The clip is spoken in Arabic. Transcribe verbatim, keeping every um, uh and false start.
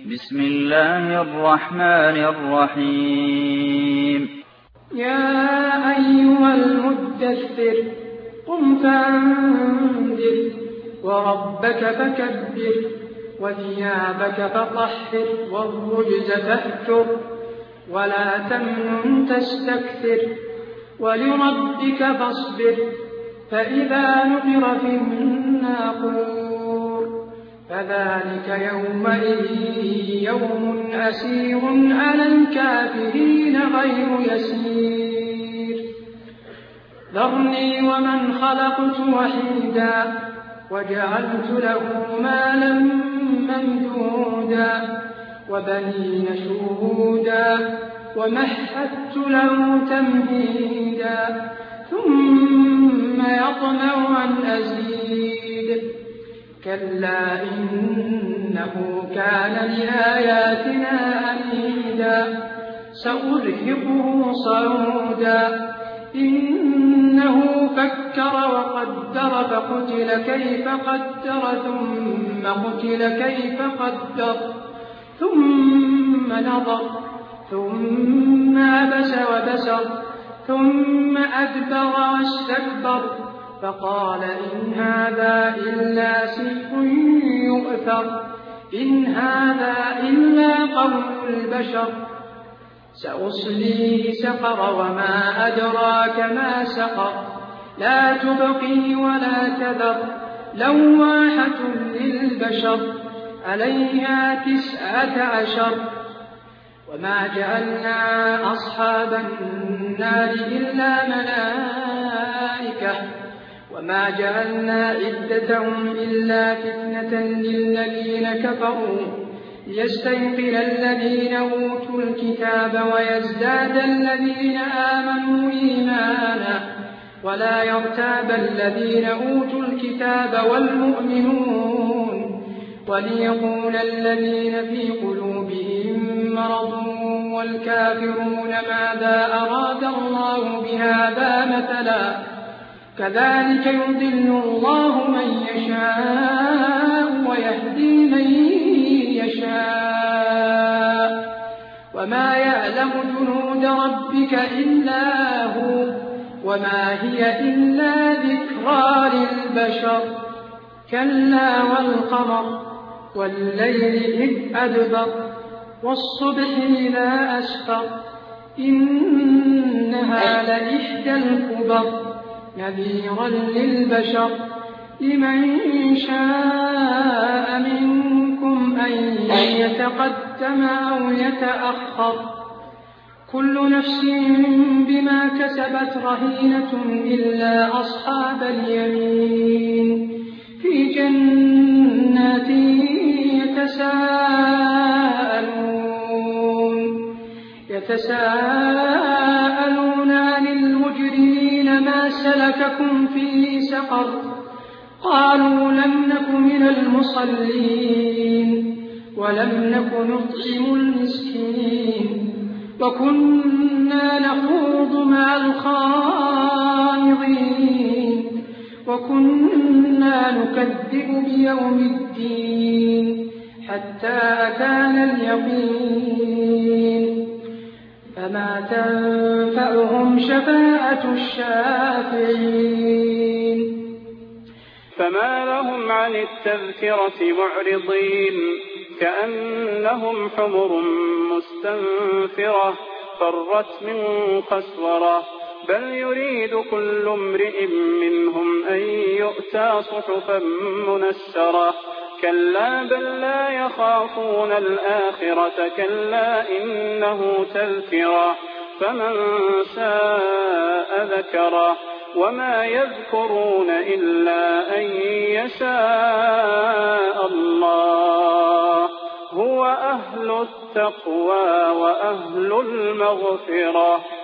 بسم الله الرحمن الرحيم. يا أيها المدثر قم فانذر وربك فكبر وثيابك فطهر والرجز فاهجر ولا تمنن تستكثر ولربك فاصبر فإذا نقر في الناقور فذلك يومئذ يوم أسير على الكافرين غير يسير. ذرني ومن خلقت وحيدا وجعلت له مالا ممدودا وبنين شهودا ومهدت له تمهيدا ثم يطمع أن أزيد كلا إنه كان لآياتنا عنيدا سأرهقه صعودا إنه فكر وقدر فقتل كيف قدر ثم قتل كيف قدر ثم نظر ثم عبس وبسر ثم أدبر واستكبر فقال إن هذا إلا سحر يؤثر إن هذا إلا قول البشر سأصليه سقر وما أدراك ما سقر لا تبقي ولا تذر لواحة للبشر عليها تسعة عشر وما جعلنا أصحاب النار إلا ملائكة وما جعلنا عدتهم إلا فتنة للذين كفروا ليستيقن الذين أوتوا الكتاب ويزداد الذين آمنوا إيمانا ولا يرتاب الذين أوتوا الكتاب والمؤمنون وليقول الذين في قلوبهم مرض والكافرون ماذا أراد الله بهذا مثلا كذلك يضل الله من يشاء ويهدي من يشاء وما يعلم جنود ربك إلا هو وما هي إلا ذكرى للبشر كلا والقمر والليل إذ أدبر والصبح إذا أسفر إنها لإحدى الكبر نذيرا للبشر لمن شاء منكم أن يتقدم أو يتأخر كل نفس بما كسبت رهينة إلا أصحاب اليمين في جنات يتساءلون يتساءلون عن المجرمين ما سلككم في سقر قالوا لم نك من المصلين ولم نك نطعم المسكين وكنا نخوض مع الخائضين وكنا نكذب بيوم الدين حتى أتانا اليقين فما تنفعهم شفاعة الشافعين. فما لهم عن التذكرة معرضين كأنهم حمر مستنفرة فرت من قسورة بل يريد كل امرئ منهم أن يؤتى صحفا منشرة كلا بل لا يخافون الآخرة كلا إنه تذكرة فمن شاء ذكره وما يذكرون إلا أن يشاء الله هو أهل التقوى وأهل المغفرة.